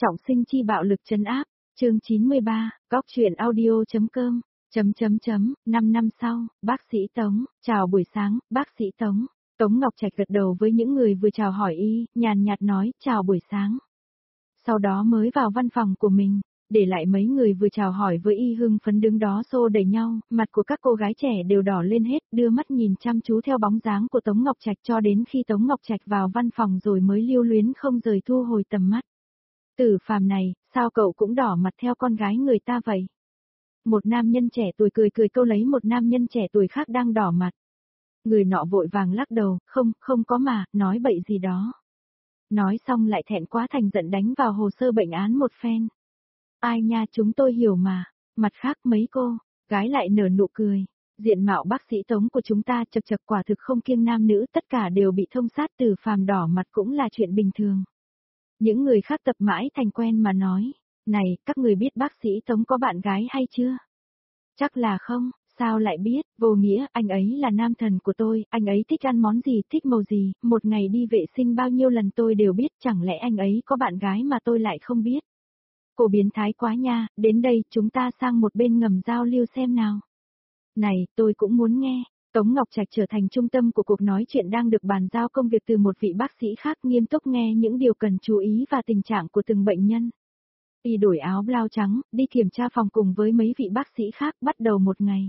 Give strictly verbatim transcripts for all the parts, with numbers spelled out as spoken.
Trọng sinh chi bạo lực trấn áp, chương chín mươi ba, góc truyện audio.com, chấm chấm chấm, năm năm sau, bác sĩ Tống, chào buổi sáng, bác sĩ Tống. Tống Ngọc Trạch gật đầu với những người vừa chào hỏi y, nhàn nhạt nói, chào buổi sáng. Sau đó mới vào văn phòng của mình, để lại mấy người vừa chào hỏi với y hưng phấn đứng đó xô đẩy nhau, mặt của các cô gái trẻ đều đỏ lên hết, đưa mắt nhìn chăm chú theo bóng dáng của Tống Ngọc Trạch cho đến khi Tống Ngọc Trạch vào văn phòng rồi mới lưu luyến không rời thu hồi tầm mắt. Tử phàm này, sao cậu cũng đỏ mặt theo con gái người ta vậy? Một nam nhân trẻ tuổi cười cười câu lấy một nam nhân trẻ tuổi khác đang đỏ mặt. Người nọ vội vàng lắc đầu, không, không có mà, nói bậy gì đó. Nói xong lại thẹn quá thành giận đánh vào hồ sơ bệnh án một phen. Ai nha, chúng tôi hiểu mà. Mặt khác mấy cô, gái lại nở nụ cười. Diện mạo bác sĩ Tống của chúng ta chật chật quả thực không kiêng nam nữ, tất cả đều bị thông sát. Tử phàm đỏ mặt cũng là chuyện bình thường. Những người khác tập mãi thành quen mà nói, này, các người biết bác sĩ Tống có bạn gái hay chưa? Chắc là không, sao lại biết, vô nghĩa, anh ấy là nam thần của tôi, anh ấy thích ăn món gì, thích màu gì, một ngày đi vệ sinh bao nhiêu lần tôi đều biết, chẳng lẽ anh ấy có bạn gái mà tôi lại không biết? Cô biến thái quá nha, đến đây, chúng ta sang một bên ngầm giao lưu xem nào. Này, tôi cũng muốn nghe. Tống Ngọc Trạch trở thành trung tâm của cuộc nói chuyện đang được bàn giao công việc từ một vị bác sĩ khác, nghiêm túc nghe những điều cần chú ý và tình trạng của từng bệnh nhân. Y đổi áo blau trắng, đi kiểm tra phòng cùng với mấy vị bác sĩ khác, bắt đầu một ngày.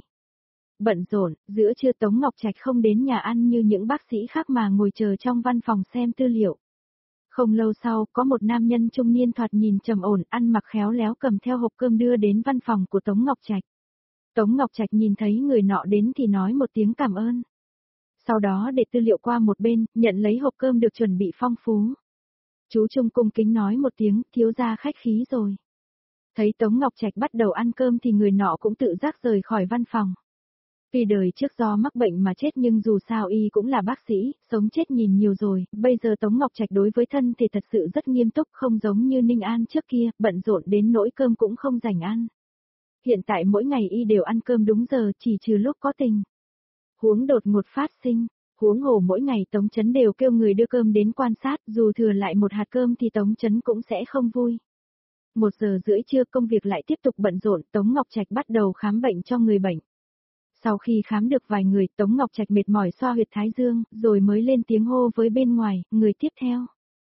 Bận rộn, giữa trưa Tống Ngọc Trạch không đến nhà ăn như những bác sĩ khác mà ngồi chờ trong văn phòng xem tư liệu. Không lâu sau, có một nam nhân trung niên thoạt nhìn trầm ổn, ăn mặc khéo léo cầm theo hộp cơm đưa đến văn phòng của Tống Ngọc Trạch. Tống Ngọc Trạch nhìn thấy người nọ đến thì nói một tiếng cảm ơn. Sau đó để tư liệu qua một bên, nhận lấy hộp cơm được chuẩn bị phong phú. Chú Trung cung kính nói một tiếng, thiếu gia khách khí rồi. Thấy Tống Ngọc Trạch bắt đầu ăn cơm thì người nọ cũng tự giác rời khỏi văn phòng. Vì đời trước do mắc bệnh mà chết nhưng dù sao y cũng là bác sĩ, sống chết nhìn nhiều rồi, bây giờ Tống Ngọc Trạch đối với thân thì thật sự rất nghiêm túc, không giống như Ninh An trước kia, bận rộn đến nỗi cơm cũng không rảnh ăn. Hiện tại mỗi ngày y đều ăn cơm đúng giờ, chỉ trừ lúc có tình huống đột ngột phát sinh, huống hồ mỗi ngày Tống Chấn đều kêu người đưa cơm đến quan sát, dù thừa lại một hạt cơm thì Tống Chấn cũng sẽ không vui. Một giờ rưỡi trưa công việc lại tiếp tục bận rộn, Tống Ngọc Trạch bắt đầu khám bệnh cho người bệnh. Sau khi khám được vài người, Tống Ngọc Trạch mệt mỏi xoa huyệt thái dương, rồi mới lên tiếng hô với bên ngoài, người tiếp theo.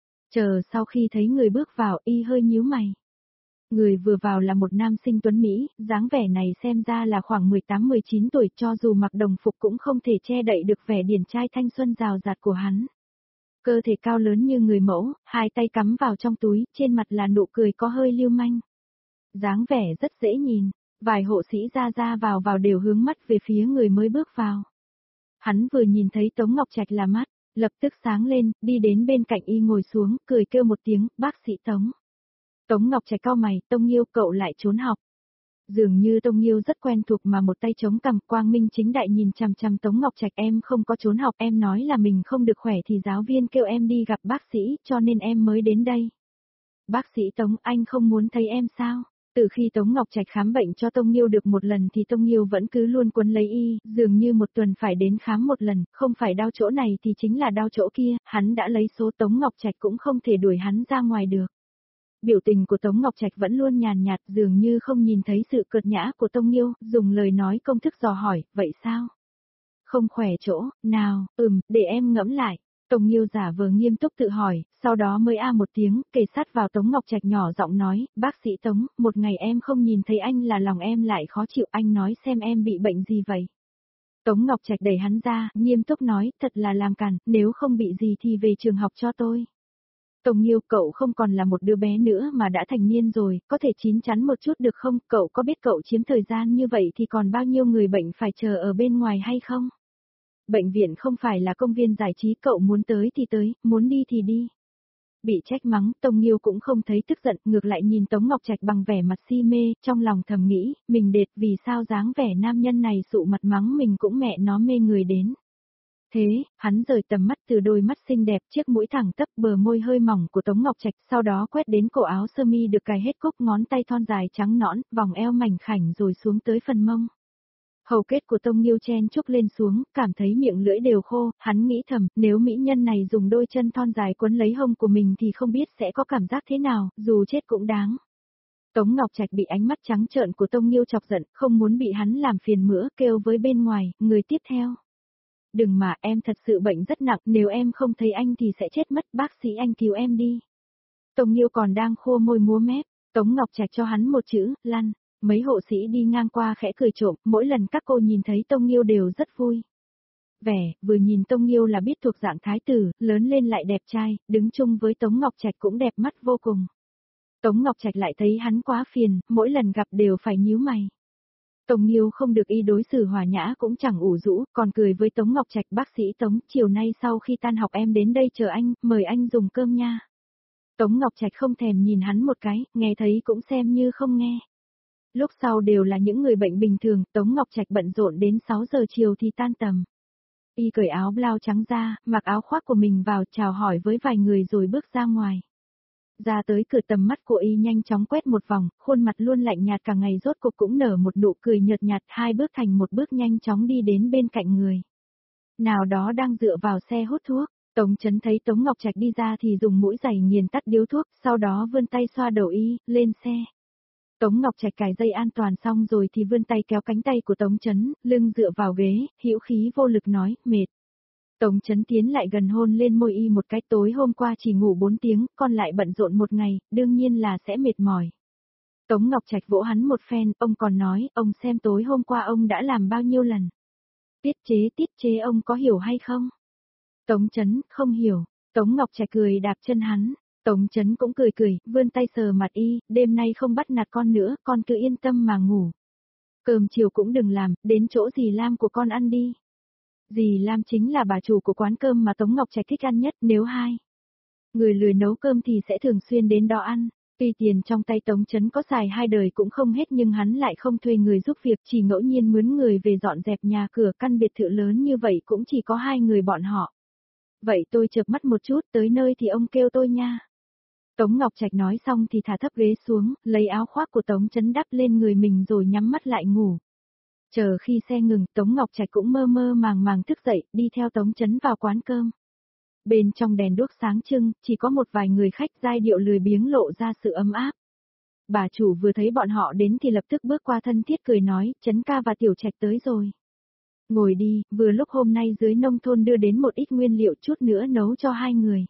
Chờ sau khi thấy người bước vào, y hơi nhíu mày. Người vừa vào là một nam sinh tuấn Mỹ, dáng vẻ này xem ra là khoảng mười tám mười chín tuổi, cho dù mặc đồng phục cũng không thể che đậy được vẻ điển trai thanh xuân rào rạt của hắn. Cơ thể cao lớn như người mẫu, hai tay cắm vào trong túi, trên mặt là nụ cười có hơi lưu manh. Dáng vẻ rất dễ nhìn, vài hộ sĩ ra ra vào vào đều hướng mắt về phía người mới bước vào. Hắn vừa nhìn thấy Tống Ngọc Trạch là mắt, lập tức sáng lên, đi đến bên cạnh y ngồi xuống, cười kêu một tiếng, bác sĩ Tống. Tống Ngọc Trạch cau mày, Tông Nghiêu cậu lại trốn học. Dường như Tông Nghiêu rất quen thuộc mà một tay chống cằm, quang minh chính đại nhìn chằm chằm Tống Ngọc Trạch, em không có trốn học, em nói là mình không được khỏe thì giáo viên kêu em đi gặp bác sĩ, cho nên em mới đến đây. Bác sĩ Tống, anh không muốn thấy em sao? Từ khi Tống Ngọc Trạch khám bệnh cho Tông Nghiêu được một lần thì Tông Nghiêu vẫn cứ luôn quấn lấy y, dường như một tuần phải đến khám một lần, không phải đau chỗ này thì chính là đau chỗ kia, hắn đã lấy số Tống Ngọc Trạch cũng không thể đuổi hắn ra ngoài được. Biểu tình của Tống Ngọc Trạch vẫn luôn nhàn nhạt, dường như không nhìn thấy sự cợt nhã của Tông Nghiêu, dùng lời nói công thức dò hỏi, vậy sao? Không khỏe chỗ, nào, ừm, để em ngẫm lại. Tông Nghiêu giả vờ nghiêm túc tự hỏi, sau đó mới a một tiếng, kề sát vào Tống Ngọc Trạch nhỏ giọng nói, bác sĩ Tống, một ngày em không nhìn thấy anh là lòng em lại khó chịu, anh nói xem em bị bệnh gì vậy? Tống Ngọc Trạch đẩy hắn ra, nghiêm túc nói, thật là làm cản, nếu không bị gì thì về trường học cho tôi. Tông Nghiêu, cậu không còn là một đứa bé nữa mà đã thành niên rồi, có thể chín chắn một chút được không? Cậu có biết cậu chiếm thời gian như vậy thì còn bao nhiêu người bệnh phải chờ ở bên ngoài hay không? Bệnh viện không phải là công viên giải trí, cậu muốn tới thì tới, muốn đi thì đi. Bị trách mắng, Tông Nghiêu cũng không thấy tức giận, ngược lại nhìn Tống Ngọc Trạch bằng vẻ mặt si mê, trong lòng thầm nghĩ, mình đệt vì sao dáng vẻ nam nhân này sụ mặt mắng mình cũng mẹ nó mê người đến. Thế, hắn rời tầm mắt từ đôi mắt xinh đẹp, chiếc mũi thẳng tắp, bờ môi hơi mỏng của Tống Ngọc Trạch, sau đó quét đến cổ áo sơ mi được cài hết cúc, ngón tay thon dài trắng nõn, vòng eo mảnh khảnh rồi xuống tới phần mông. Hầu kết của Tông Nghiêu chen chúc lên xuống, cảm thấy miệng lưỡi đều khô, hắn nghĩ thầm, nếu mỹ nhân này dùng đôi chân thon dài quấn lấy hông của mình thì không biết sẽ có cảm giác thế nào, dù chết cũng đáng. Tống Ngọc Trạch bị ánh mắt trắng trợn của Tông Nghiêu chọc giận, không muốn bị hắn làm phiền nữa, kêu với bên ngoài, người tiếp theo. Đừng mà, em thật sự bệnh rất nặng, nếu em không thấy anh thì sẽ chết mất, bác sĩ anh cứu em đi. Tông Nghiêu còn đang khô môi múa mép, Tống Ngọc Trạch cho hắn một chữ, lăn. Mấy hộ sĩ đi ngang qua khẽ cười trộm, mỗi lần các cô nhìn thấy Tông Nghiêu đều rất vui. Vẻ, vừa nhìn Tông Nghiêu là biết thuộc dạng thái tử, lớn lên lại đẹp trai, đứng chung với Tống Ngọc Trạch cũng đẹp mắt vô cùng. Tống Ngọc Trạch lại thấy hắn quá phiền, mỗi lần gặp đều phải nhíu mày. Tông Nghiêu không được y đối xử hòa nhã cũng chẳng ủ rũ, còn cười với Tống Ngọc Trạch, bác sĩ Tống, chiều nay sau khi tan học em đến đây chờ anh, mời anh dùng cơm nha. Tống Ngọc Trạch không thèm nhìn hắn một cái, nghe thấy cũng xem như không nghe. Lúc sau đều là những người bệnh bình thường, Tống Ngọc Trạch bận rộn đến sáu giờ chiều thì tan tầm. Y cởi áo blau trắng ra, mặc áo khoác của mình vào, chào hỏi với vài người rồi bước ra ngoài. Ra tới cửa tầm mắt của Y nhanh chóng quét một vòng, khuôn mặt luôn lạnh nhạt cả ngày rốt cục cũng nở một nụ cười nhợt nhạt, hai bước thành một bước nhanh chóng đi đến bên cạnh người. Nào đó đang dựa vào xe hút thuốc, Tống Chấn thấy Tống Ngọc Trạch đi ra thì dùng mũi giày nghiền tắt điếu thuốc, sau đó vươn tay xoa đầu Y, lên xe. Tống Ngọc Trạch cài dây an toàn xong rồi thì vươn tay kéo cánh tay của Tống Chấn, lưng dựa vào ghế, hữu khí vô lực nói, mệt. Tống Chấn tiến lại gần hôn lên môi Y một cái, tối hôm qua chỉ ngủ bốn tiếng, còn lại bận rộn một ngày, đương nhiên là sẽ mệt mỏi. Tống Ngọc Trạch vỗ hắn một phen, ông còn nói, ông xem tối hôm qua ông đã làm bao nhiêu lần. Tiết chế tiết chế ông có hiểu hay không? Tống Chấn, không hiểu. Tống Ngọc Trạch cười đạp chân hắn. Tống Chấn cũng cười cười, vươn tay sờ mặt Y, đêm nay không bắt nạt con nữa, con cứ yên tâm mà ngủ. Cơm chiều cũng đừng làm, đến chỗ dì Lam của con ăn đi. Dì Lam chính là bà chủ của quán cơm mà Tống Ngọc Trạch thích ăn nhất, nếu hai người lười nấu cơm thì sẽ thường xuyên đến đó ăn. Tuy tiền trong tay Tống Chấn có xài hai đời cũng không hết nhưng hắn lại không thuê người giúp việc, chỉ ngẫu nhiên mướn người về dọn dẹp nhà cửa, căn biệt thự lớn như vậy cũng chỉ có hai người bọn họ. Vậy tôi chợp mắt một chút, tới nơi thì ông kêu tôi nha. Tống Ngọc Trạch nói xong thì thả thấp ghế xuống, lấy áo khoác của Tống Chấn đắp lên người mình rồi nhắm mắt lại ngủ. Chờ khi xe ngừng, Tống Ngọc Trạch cũng mơ mơ màng màng thức dậy, đi theo Tống Chấn vào quán cơm. Bên trong đèn đuốc sáng trưng, chỉ có một vài người khách, giai điệu lười biếng lộ ra sự ấm áp. Bà chủ vừa thấy bọn họ đến thì lập tức bước qua thân thiết cười nói, Chấn ca và Tiểu Trạch tới rồi. Ngồi đi, vừa lúc hôm nay dưới nông thôn đưa đến một ít nguyên liệu, chút nữa nấu cho hai người.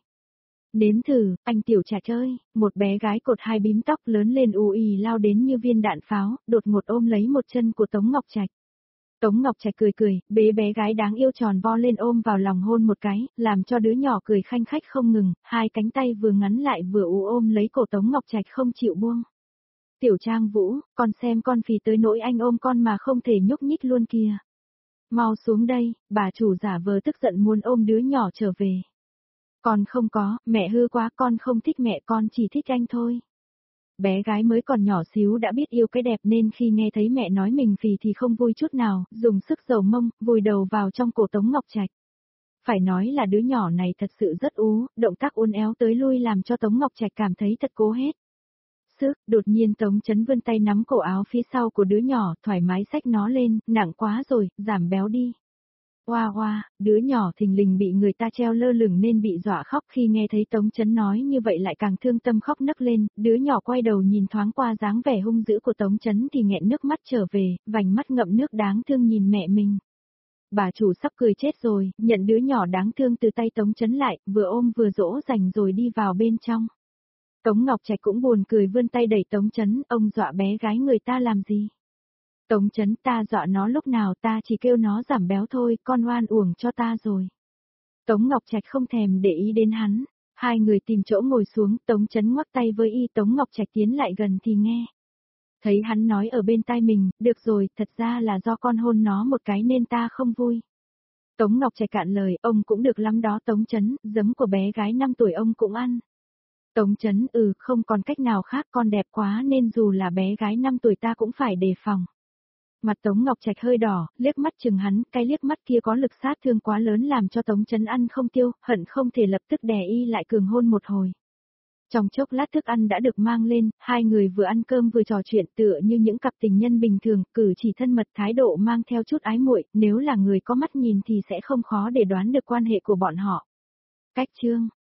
Nếm thử, anh Tiểu Trạch ơi, một bé gái cột hai bím tóc lớn lên u ì lao đến như viên đạn pháo, đột ngột ôm lấy một chân của Tống Ngọc Trạch. Tống Ngọc Trạch cười cười, bế bé gái đáng yêu tròn vo lên ôm vào lòng hôn một cái, làm cho đứa nhỏ cười khanh khách không ngừng, hai cánh tay vừa ngắn lại vừa u ôm lấy cổ Tống Ngọc Trạch không chịu buông. Tiểu Trang Vũ, con xem con phì tới nỗi anh ôm con mà không thể nhúc nhích luôn kìa. Mau xuống đây, bà chủ giả vờ tức giận muốn ôm đứa nhỏ trở về. Con không có, mẹ hư quá, con không thích mẹ, con chỉ thích anh thôi. Bé gái mới còn nhỏ xíu đã biết yêu cái đẹp nên khi nghe thấy mẹ nói mình phì thì không vui chút nào, dùng sức dầu mông, vùi đầu vào trong cổ Tống Ngọc Trạch. Phải nói là đứa nhỏ này thật sự rất ú, động tác uốn éo tới lui làm cho Tống Ngọc Trạch cảm thấy thật cố hết. Sức, đột nhiên Tống Chấn vươn tay nắm cổ áo phía sau của đứa nhỏ, thoải mái xách nó lên, nặng quá rồi, giảm béo đi. Hoa hoa, đứa nhỏ thình lình bị người ta treo lơ lửng nên bị dọa khóc, khi nghe thấy Tống Chấn nói như vậy lại càng thương tâm khóc nấc lên, đứa nhỏ quay đầu nhìn thoáng qua dáng vẻ hung dữ của Tống Chấn thì nghẹn nước mắt trở về, vành mắt ngậm nước đáng thương nhìn mẹ mình. Bà chủ sắp cười chết rồi, nhận đứa nhỏ đáng thương từ tay Tống Chấn lại, vừa ôm vừa dỗ dành rồi đi vào bên trong. Tống Ngọc Trạch cũng buồn cười vươn tay đẩy Tống Chấn, ông dọa bé gái người ta làm gì? Tống Chấn, ta dọa nó lúc nào, ta chỉ kêu nó giảm béo thôi, con oan uổng cho ta rồi. Tống Ngọc Trạch không thèm để ý đến hắn, hai người tìm chỗ ngồi xuống, Tống Chấn ngoắc tay với y, Tống Ngọc Trạch tiến lại gần thì nghe. Thấy hắn nói ở bên tai mình, được rồi, thật ra là do con hôn nó một cái nên ta không vui. Tống Ngọc Trạch cạn lời, ông cũng được lắm đó Tống Chấn, giấm của bé gái năm tuổi ông cũng ăn. Tống Chấn, ừ, không còn cách nào khác, con đẹp quá nên dù là bé gái năm tuổi ta cũng phải đề phòng. Mặt Tống Ngọc Trạch hơi đỏ, liếc mắt chừng hắn, cái liếc mắt kia có lực sát thương quá lớn làm cho Tống Chấn ăn không tiêu, hận không thể lập tức đè y lại cường hôn một hồi. Trong chốc lát thức ăn đã được mang lên, hai người vừa ăn cơm vừa trò chuyện tựa như những cặp tình nhân bình thường, cử chỉ thân mật thái độ mang theo chút ái muội, nếu là người có mắt nhìn thì sẽ không khó để đoán được quan hệ của bọn họ. Cách chương